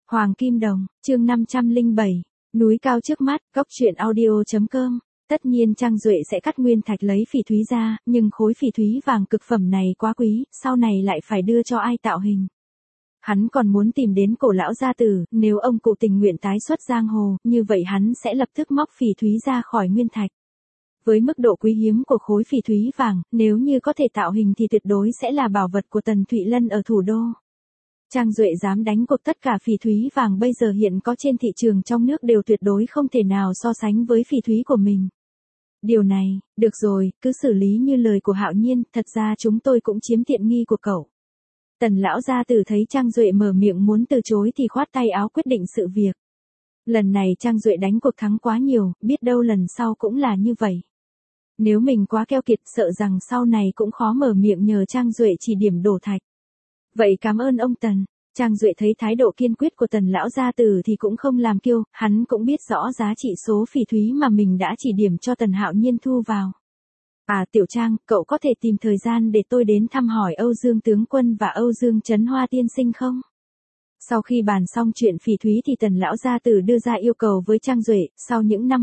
Hoàng Kim Đồng, chương 507, núi cao trước mắt, góc truyện audio.com. Tất nhiên Trang Duệ sẽ cắt nguyên thạch lấy phỉ thúy ra, nhưng khối phỉ thúy vàng cực phẩm này quá quý, sau này lại phải đưa cho ai tạo hình. Hắn còn muốn tìm đến cổ lão gia tử, nếu ông cụ tình nguyện tái xuất giang hồ, như vậy hắn sẽ lập tức móc phỉ thúy ra khỏi nguyên thạch. Với mức độ quý hiếm của khối phỉ thúy vàng, nếu như có thể tạo hình thì tuyệt đối sẽ là bảo vật của Tần Thụy Lân ở thủ đô. Trang Duệ dám đánh cuộc tất cả phỉ thúy vàng bây giờ hiện có trên thị trường trong nước đều tuyệt đối không thể nào so sánh với phỉ thúy của mình. Điều này, được rồi, cứ xử lý như lời của Hạo Nhiên, thật ra chúng tôi cũng chiếm tiện nghi của cậu. Tần lão gia tử thấy Trang Duệ mở miệng muốn từ chối thì khoát tay áo quyết định sự việc. Lần này Trang Duệ đánh cuộc thắng quá nhiều, biết đâu lần sau cũng là như vậy. Nếu mình quá keo kiệt sợ rằng sau này cũng khó mở miệng nhờ Trang Duệ chỉ điểm đổ thạch. Vậy cảm ơn ông Tần. Trang Duệ thấy thái độ kiên quyết của Tần lão gia tử thì cũng không làm kiêu, hắn cũng biết rõ giá trị số phỉ thúy mà mình đã chỉ điểm cho Tần Hạo Nhiên thu vào. À Tiểu Trang, cậu có thể tìm thời gian để tôi đến thăm hỏi Âu Dương tướng quân và Âu Dương Trấn Hoa tiên sinh không? Sau khi bàn xong chuyện phỉ thúy thì Tần lão gia tử đưa ra yêu cầu với Trang Duệ, sau những năm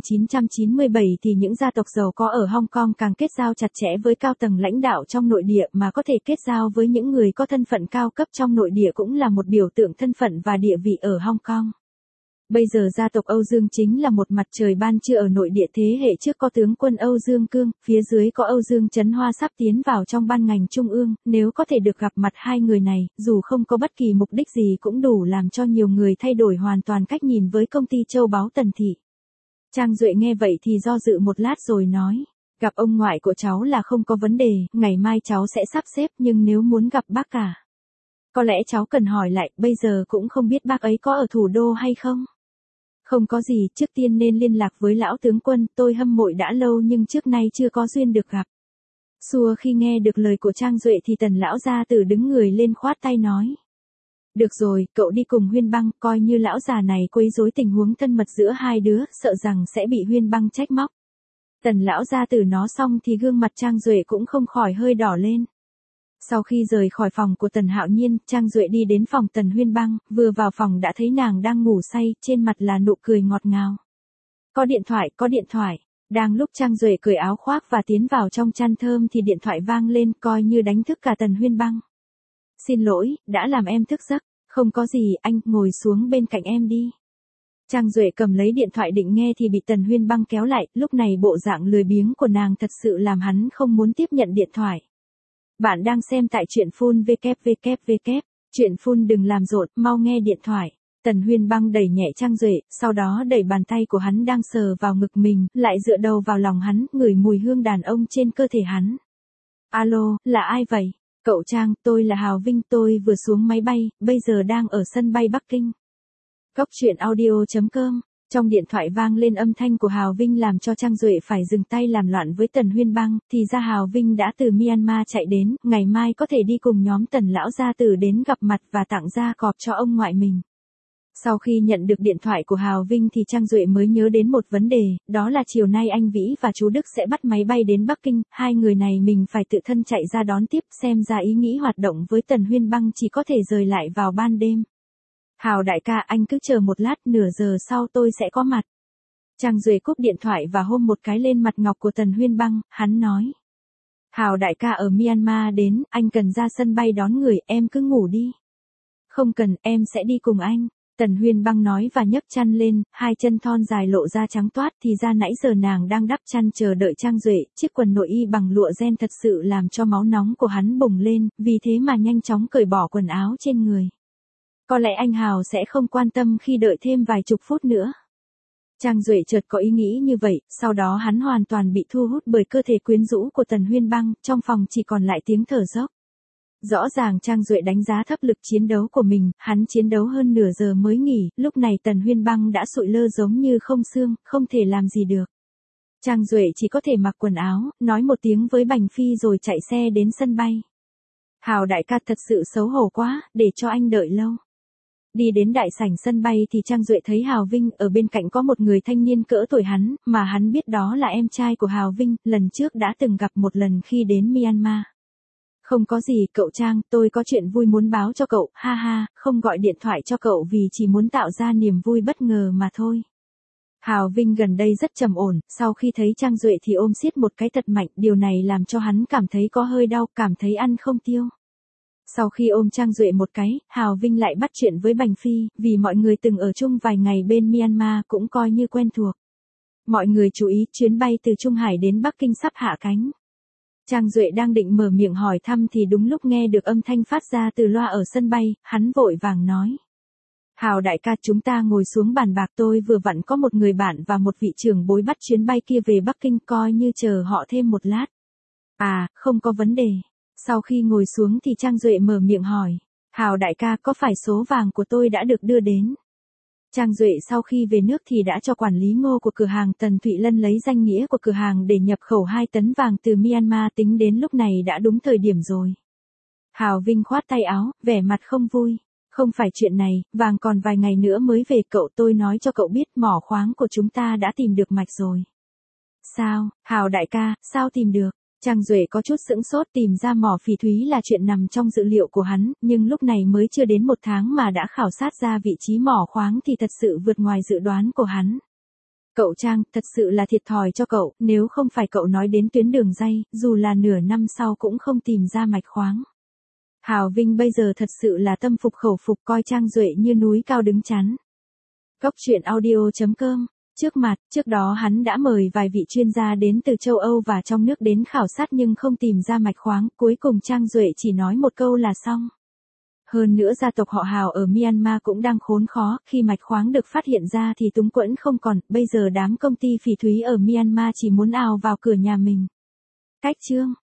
1997 thì những gia tộc giàu có ở Hong Kong càng kết giao chặt chẽ với cao tầng lãnh đạo trong nội địa mà có thể kết giao với những người có thân phận cao cấp trong nội địa cũng là một biểu tượng thân phận và địa vị ở Hong Kong. Bây giờ gia tộc Âu Dương chính là một mặt trời ban trưa ở nội địa, thế hệ trước có tướng quân Âu Dương Cương, phía dưới có Âu Dương Trấn Hoa sắp tiến vào trong ban ngành trung ương, nếu có thể được gặp mặt hai người này, dù không có bất kỳ mục đích gì cũng đủ làm cho nhiều người thay đổi hoàn toàn cách nhìn với công ty châu báu Tần Thị. Trang Duệ nghe vậy thì do dự một lát rồi nói, gặp ông ngoại của cháu là không có vấn đề, ngày mai cháu sẽ sắp xếp, nhưng nếu muốn gặp bác cả, có lẽ cháu cần hỏi lại, bây giờ cũng không biết bác ấy có ở thủ đô hay không. Không có gì, trước tiên nên liên lạc với lão tướng quân, tôi hâm mộ đã lâu nhưng trước nay chưa có duyên được gặp. Xua khi nghe được lời của Trang Duệ thì Tần lão gia tử đứng người lên khoát tay nói. Được rồi, cậu đi cùng Huyên Băng, coi như lão già này quấy rối tình huống thân mật giữa hai đứa, sợ rằng sẽ bị Huyên Băng trách móc. Tần lão gia tử nói xong thì gương mặt Trang Duệ cũng không khỏi hơi đỏ lên. Sau khi rời khỏi phòng của Tần Hạo Nhiên, Trang Duệ đi đến phòng Tần Huyên Băng, vừa vào phòng đã thấy nàng đang ngủ say, trên mặt là nụ cười ngọt ngào. Có điện thoại. Đang lúc Trang Duệ cởi áo khoác và tiến vào trong chăn thơm thì điện thoại vang lên, coi như đánh thức cả Tần Huyên Băng. Xin lỗi, đã làm em thức giấc. Không có gì, anh, ngồi xuống bên cạnh em đi. Trang Duệ cầm lấy điện thoại định nghe thì bị Tần Huyên Băng kéo lại, lúc này bộ dạng lười biếng của nàng thật sự làm hắn không muốn tiếp nhận điện thoại. Bạn đang xem tại truyện phun www. Truyện phun đừng làm rộn, mau nghe điện thoại. Tần Huyên Băng đẩy nhẹ Trang Duệ, sau đó đẩy bàn tay của hắn đang sờ vào ngực mình, lại dựa đầu vào lòng hắn, ngửi mùi hương đàn ông trên cơ thể hắn. Alo, là ai vậy? Cậu Trang, tôi là Hào Vinh, tôi vừa xuống máy bay, bây giờ đang ở sân bay Bắc Kinh. Góc truyện audio.com. Trong điện thoại vang lên âm thanh của Hào Vinh làm cho Trang Duệ phải dừng tay làm loạn với Tần Huyên Băng, thì ra Hào Vinh đã từ Myanmar chạy đến, ngày mai có thể đi cùng nhóm Tần lão gia tử đến gặp mặt và tặng gia cọp cho ông ngoại mình. Sau khi nhận được điện thoại của Hào Vinh thì Trang Duệ mới nhớ đến một vấn đề, đó là chiều nay anh Vĩ và chú Đức sẽ bắt máy bay đến Bắc Kinh, hai người này mình phải tự thân chạy ra đón tiếp, xem ra ý nghĩ hoạt động với Tần Huyên Băng chỉ có thể rời lại vào ban đêm. Hào đại ca, anh cứ chờ một lát, nửa giờ sau tôi sẽ có mặt. Trang Duệ cúp điện thoại và hôn một cái lên mặt ngọc của Tần Huyên Băng, hắn nói. Hào đại ca ở Myanmar đến, anh cần ra sân bay đón người, em cứ ngủ đi. Không cần, em sẽ đi cùng anh. Tần Huyên Băng nói và nhấc chăn lên, hai chân thon dài lộ ra trắng toát, thì ra nãy giờ nàng đang đắp chăn chờ đợi Trang Duệ, chiếc quần nội y bằng lụa ren thật sự làm cho máu nóng của hắn bùng lên, vì thế mà nhanh chóng cởi bỏ quần áo trên người. Có lẽ anh Hào sẽ không quan tâm khi đợi thêm vài chục phút nữa. Trang Duệ chợt có ý nghĩ như vậy, sau đó hắn hoàn toàn bị thu hút bởi cơ thể quyến rũ của Tần Huyên Băng, trong phòng chỉ còn lại tiếng thở dốc. Rõ ràng Trang Duệ đánh giá thấp lực chiến đấu của mình, hắn chiến đấu hơn nửa giờ mới nghỉ, lúc này Tần Huyên Băng đã sụi lơ giống như không xương, không thể làm gì được. Trang Duệ chỉ có thể mặc quần áo, nói một tiếng với Bành Phi rồi chạy xe đến sân bay. Hào đại ca thật sự xấu hổ quá, để cho anh đợi lâu. Đi đến đại sảnh sân bay thì Trang Duệ thấy Hào Vinh, ở bên cạnh có một người thanh niên cỡ tuổi hắn, mà hắn biết đó là em trai của Hào Vinh, lần trước đã từng gặp một lần khi đến Myanmar. Không có gì cậu Trang, tôi có chuyện vui muốn báo cho cậu, ha ha, không gọi điện thoại cho cậu vì chỉ muốn tạo ra niềm vui bất ngờ mà thôi. Hào Vinh gần đây rất trầm ổn, sau khi thấy Trang Duệ thì ôm siết một cái thật mạnh, điều này làm cho hắn cảm thấy có hơi đau, cảm thấy ăn không tiêu. Sau khi ôm Trang Duệ một cái, Hào Vinh lại bắt chuyện với Bành Phi, vì mọi người từng ở chung vài ngày bên Myanmar cũng coi như quen thuộc. Mọi người chú ý, chuyến bay từ Trung Hải đến Bắc Kinh sắp hạ cánh. Trang Duệ đang định mở miệng hỏi thăm thì đúng lúc nghe được âm thanh phát ra từ loa ở sân bay, hắn vội vàng nói. Hào đại ca, chúng ta ngồi xuống bàn bạc, tôi vừa vặn có một người bạn và một vị trưởng bối bắt chuyến bay kia về Bắc Kinh, coi như chờ họ thêm một lát. À, không có vấn đề. Sau khi ngồi xuống thì Trang Duệ mở miệng hỏi. Hào đại ca, có phải số vàng của tôi đã được đưa đến? Trang Duệ sau khi về nước thì đã cho quản lý Ngô của cửa hàng Tần Thụy Lân lấy danh nghĩa của cửa hàng để nhập khẩu 2 tấn vàng từ Myanmar, tính đến lúc này đã đúng thời điểm rồi. Hào Vinh khoát tay áo, vẻ mặt không vui. Không phải chuyện này, vàng còn vài ngày nữa mới về cậu, tôi nói cho cậu biết mỏ khoáng của chúng ta đã tìm được mạch rồi. Sao, Hào đại ca, sao tìm được? Trang Duệ có chút sững sốt, tìm ra mỏ phỉ thúy là chuyện nằm trong dự liệu của hắn, nhưng lúc này mới chưa đến 1 tháng mà đã khảo sát ra vị trí mỏ khoáng thì thật sự vượt ngoài dự đoán của hắn. Cậu Trang, thật sự là thiệt thòi cho cậu, nếu không phải cậu nói đến tuyến đường ray, dù là nửa năm sau cũng không tìm ra mạch khoáng. Hào Vinh bây giờ thật sự là tâm phục khẩu phục, coi Trang Duệ như núi cao đứng chắn. Góc truyện audio.com. Trước đó hắn đã mời vài vị chuyên gia đến từ châu Âu và trong nước đến khảo sát nhưng không tìm ra mạch khoáng, cuối cùng Trang Duệ chỉ nói một câu là xong. Hơn nữa gia tộc họ Hào ở Myanmar cũng đang khốn khó, khi mạch khoáng được phát hiện ra thì túng quẫn không còn, bây giờ đám công ty phỉ thúy ở Myanmar chỉ muốn ào vào cửa nhà mình. Cách chương